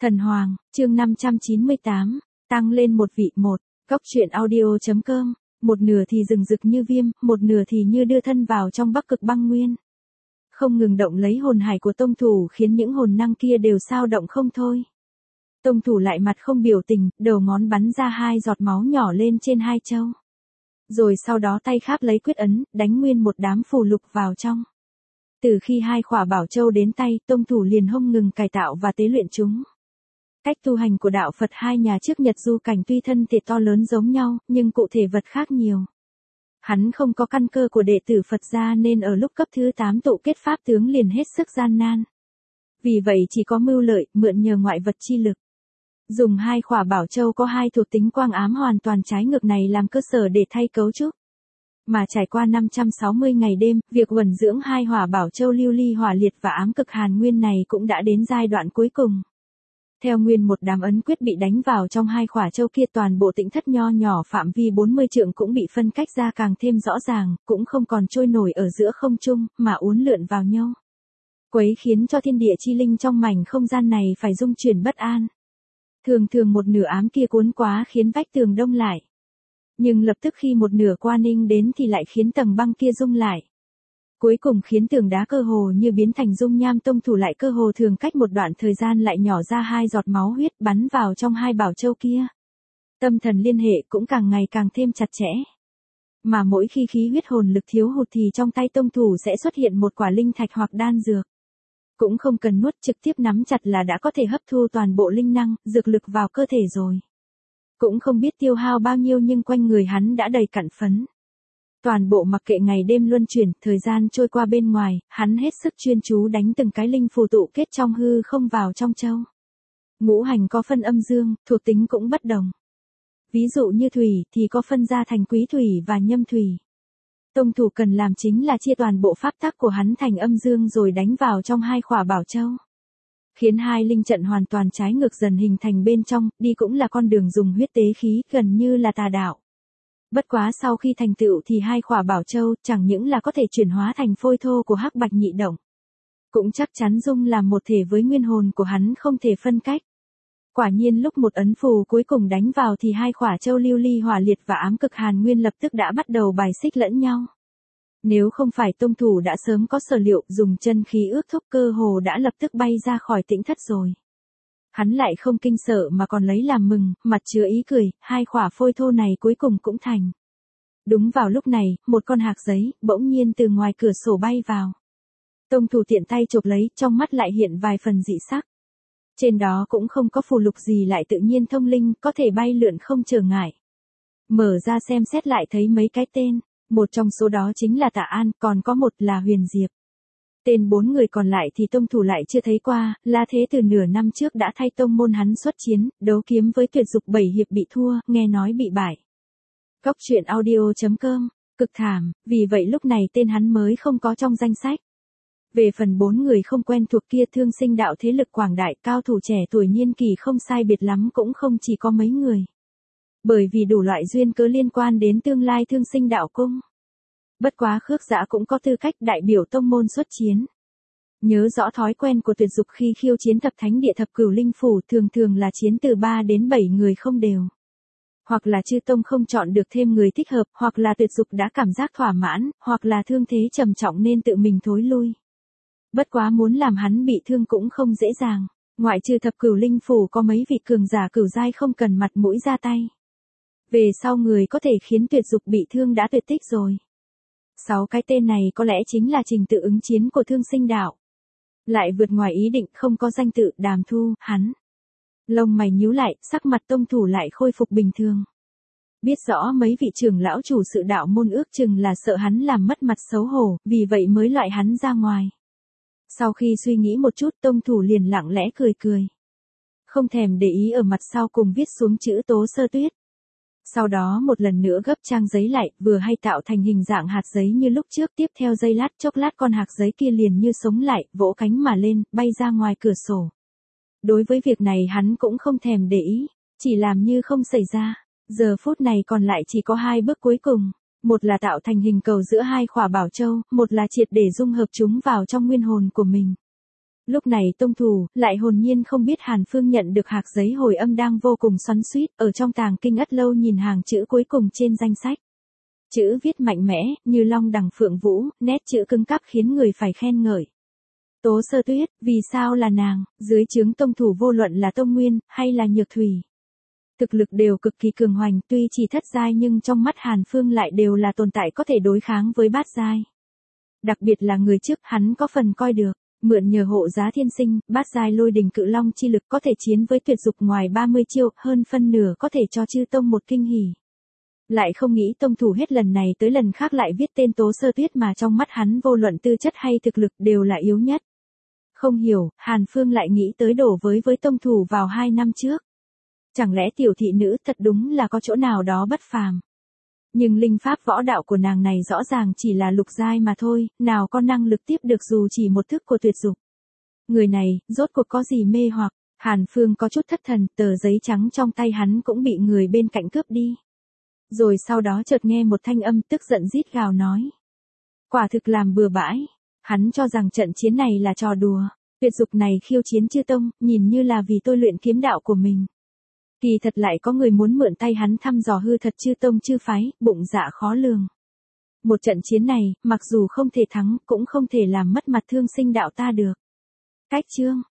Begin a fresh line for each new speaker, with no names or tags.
Thần Hoàng, chương 598, tăng lên một vị một, góc truyện audio.com, một nửa thì rừng rực như viêm, một nửa thì như đưa thân vào trong Bắc Cực băng nguyên. Không ngừng động lấy hồn hải của tông thủ khiến những hồn năng kia đều sao động không thôi. Tông thủ lại mặt không biểu tình, đầu ngón bắn ra 2 giọt máu nhỏ lên trên 2 châu. Rồi sau đó tay kháp lấy quyết ấn, đánh nguyên một đám phù lục vào trong. Từ khi 2 khỏa bảo châu đến tay, tông thủ liền không ngừng cải tạo và tế luyện chúng. Cách tu hành của đạo Phật hai nhà trước Nhật Du Cảnh tuy thân thể to lớn giống nhau, nhưng cụ thể vật khác nhiều. Hắn không có căn cơ của đệ tử Phật gia nên ở lúc cấp thứ 8 tụ kết pháp tướng liền hết sức gian nan. Vì vậy chỉ có mưu lợi, mượn nhờ ngoại vật chi lực. Dùng 2 khỏa bảo châu có 2 thuộc tính quang ám hoàn toàn trái ngược này làm cơ sở để thay cấu trúc. Mà trải qua 560 ngày đêm, việc uẩn dưỡng 2 hỏa bảo châu lưu ly hỏa liệt và ám cực hàn nguyên này cũng đã đến giai đoạn cuối cùng. Theo nguyên một đám ấn quyết bị đánh vào trong 2 khỏa châu kia, toàn bộ tĩnh thất nho nhỏ phạm vi 40 trượng cũng bị phân cách ra càng thêm rõ ràng, cũng không còn trôi nổi ở giữa không trung, mà uốn lượn vào nhau. Quấy khiến cho thiên địa chi linh trong mảnh không gian này phải rung chuyển bất an. Thường thường một nửa ám kia cuốn quá khiến vách tường đông lại. Nhưng lập tức khi một nửa qua ninh đến thì lại khiến tầng băng kia rung lại. Cuối cùng khiến tường đá cơ hồ như biến thành dung nham, tông thủ lại cơ hồ thường cách một đoạn thời gian lại nhỏ ra 2 giọt máu huyết bắn vào trong 2 bảo châu kia. Tâm thần liên hệ cũng càng ngày càng thêm chặt chẽ. Mà mỗi khi khí huyết hồn lực thiếu hụt thì trong tay tông thủ sẽ xuất hiện một quả linh thạch hoặc đan dược. Cũng không cần nuốt, trực tiếp nắm chặt là đã có thể hấp thu toàn bộ linh năng, dược lực vào cơ thể rồi. Cũng không biết tiêu hao bao nhiêu nhưng quanh người hắn đã đầy cặn phấn. Toàn bộ mặc kệ ngày đêm luân chuyển, thời gian trôi qua bên ngoài, hắn hết sức chuyên chú đánh từng cái linh phù tụ kết trong hư không vào trong châu. Ngũ hành có phân âm dương, thuộc tính cũng bất đồng. Ví dụ như thủy thì có phân ra thành quý thủy và nhâm thủy. Tông thủ cần làm chính là chia toàn bộ pháp tắc của hắn thành âm dương rồi đánh vào trong 2 khỏa bảo châu. Khiến 2 linh trận hoàn toàn trái ngược dần hình thành bên trong, đi cũng là con đường dùng huyết tế khí, gần như là tà đạo. Bất quá sau khi thành tựu thì 2 khỏa bảo châu chẳng những là có thể chuyển hóa thành phôi thô của hắc bạch nhị động. Cũng chắc chắn dung làm một thể với nguyên hồn của hắn không thể phân cách. Quả nhiên lúc một ấn phù cuối cùng đánh vào thì 2 khỏa châu lưu ly hỏa liệt và ám cực hàn nguyên lập tức đã bắt đầu bài xích lẫn nhau. Nếu không phải tông thủ đã sớm có sở liệu, dùng chân khí ước thúc, cơ hồ đã lập tức bay ra khỏi tĩnh thất rồi. Hắn lại không kinh sợ mà còn lấy làm mừng, mặt chứa ý cười, 2 khỏa phôi thô này cuối cùng cũng thành. Đúng vào lúc này, một con hạc giấy bỗng nhiên từ ngoài cửa sổ bay vào. Tông thủ tiện tay chộp lấy, trong mắt lại hiện vài phần dị sắc. Trên đó cũng không có phù lục gì, lại tự nhiên thông linh, có thể bay lượn không trở ngại. Mở ra xem xét lại thấy mấy cái tên, một trong số đó chính là Tạ An, còn có một là Huyền Diệp. Tên 4 người còn lại thì tông thủ lại chưa thấy qua, La Thế từ nửa năm trước đã thay tông môn hắn xuất chiến, đấu kiếm với Tuyệt Dục 7 hiệp bị thua, nghe nói bị bại. Góc truyện audio.com, cực thảm, vì vậy lúc này tên hắn mới không có trong danh sách. Về phần 4 người không quen thuộc kia, Thương Sinh đạo thế lực quảng đại, cao thủ trẻ tuổi niên kỳ không sai biệt lắm cũng không chỉ có mấy người. Bởi vì đủ loại duyên cớ liên quan đến tương lai Thương Sinh đạo cung. Bất quá Khước Dã cũng có tư cách đại biểu tông môn xuất chiến. Nhớ rõ thói quen của Tuyệt Dục khi khiêu chiến thập thánh địa thập cửu linh phủ thường thường là chiến từ 3 đến 7 người không đều. Hoặc là chư tông không chọn được thêm người thích hợp, hoặc là Tuyệt Dục đã cảm giác thỏa mãn, hoặc là thương thế trầm trọng nên tự mình thối lui. Bất quá muốn làm hắn bị thương cũng không dễ dàng, ngoại trừ thập cửu linh phủ có mấy vị cường giả cửu giai không cần mặt mũi ra tay. Về sau người có thể khiến Tuyệt Dục bị thương đã tuyệt tích rồi. 6 cái tên này có lẽ chính là trình tự ứng chiến của Thương Sinh đạo. Lại vượt ngoài ý định, không có danh tự, Đàm Thu, hắn. Lông mày nhíu lại, sắc mặt tông thủ lại khôi phục bình thường. Biết rõ mấy vị trưởng lão chủ sự đạo môn ước chừng là sợ hắn làm mất mặt xấu hổ, vì vậy mới loại hắn ra ngoài. Sau khi suy nghĩ một chút, tông thủ liền lặng lẽ cười cười. Không thèm để ý ở mặt sau cùng viết xuống chữ Tố Sơ Tuyết. Sau đó một lần nữa gấp trang giấy lại, vừa hay tạo thành hình dạng hạt giấy như lúc trước, tiếp theo giây lát chốc lát con hạt giấy kia liền như sống lại, vỗ cánh mà lên, bay ra ngoài cửa sổ. Đối với việc này hắn cũng không thèm để ý, chỉ làm như không xảy ra. Giờ phút này còn lại chỉ có 2 bước cuối cùng, một là tạo thành hình cầu giữa 2 khỏa bảo châu, một là triệt để dung hợp chúng vào trong nguyên hồn của mình. Lúc này Tông Thủ lại hồn nhiên không biết Hàn Phương nhận được hạc giấy hồi âm đang vô cùng xoắn xuýt, ở trong tàng kinh Ất Lâu nhìn hàng chữ cuối cùng trên danh sách. Chữ viết mạnh mẽ, như long đằng phượng vũ, nét chữ cứng cáp khiến người phải khen ngợi. Tố Sơ Tuyết, vì sao là nàng, dưới trướng Tông Thủ vô luận là Tông Nguyên, hay là Nhược Thủy. Thực lực đều cực kỳ cường hoành, tuy chỉ thất giai nhưng trong mắt Hàn Phương lại đều là tồn tại có thể đối kháng với bát giai. Đặc biệt là người trước, hắn có phần coi được, mượn nhờ hộ giá thiên sinh, bát giai lôi đình cự long chi lực có thể chiến với tuyệt dục ngoài 30 chiêu, hơn phân nửa có thể cho chư tông một kinh hỉ. Lại không nghĩ Tông Thủ hết lần này tới lần khác lại viết tên Tố Sơ Tuyết mà trong mắt hắn vô luận tư chất hay thực lực đều là yếu nhất. Không hiểu, Hàn Phương lại nghĩ tới đổ với Tông Thủ vào 2 năm trước. Chẳng lẽ tiểu thị nữ thật đúng là có chỗ nào đó bất phàm. Nhưng linh pháp võ đạo của nàng này rõ ràng chỉ là lục giai mà thôi, nào có năng lực tiếp được dù chỉ một thức của tuyệt dục. Người này, rốt cuộc có gì mê hoặc, Hàn Phương có chút thất thần, tờ giấy trắng trong tay hắn cũng bị người bên cạnh cướp đi. Rồi sau đó chợt nghe một thanh âm tức giận rít gào nói. Quả thực làm bừa bãi, hắn cho rằng trận chiến này là trò đùa, tuyệt dục này khiêu chiến chư tông, nhìn như là vì tôi luyện kiếm đạo của mình. Kỳ thật lại có người muốn mượn tay hắn thăm dò hư thật chư tông chư phái, bụng dạ khó lường. Một trận chiến này, mặc dù không thể thắng, cũng không thể làm mất mặt thương sinh đạo ta được. Cách chương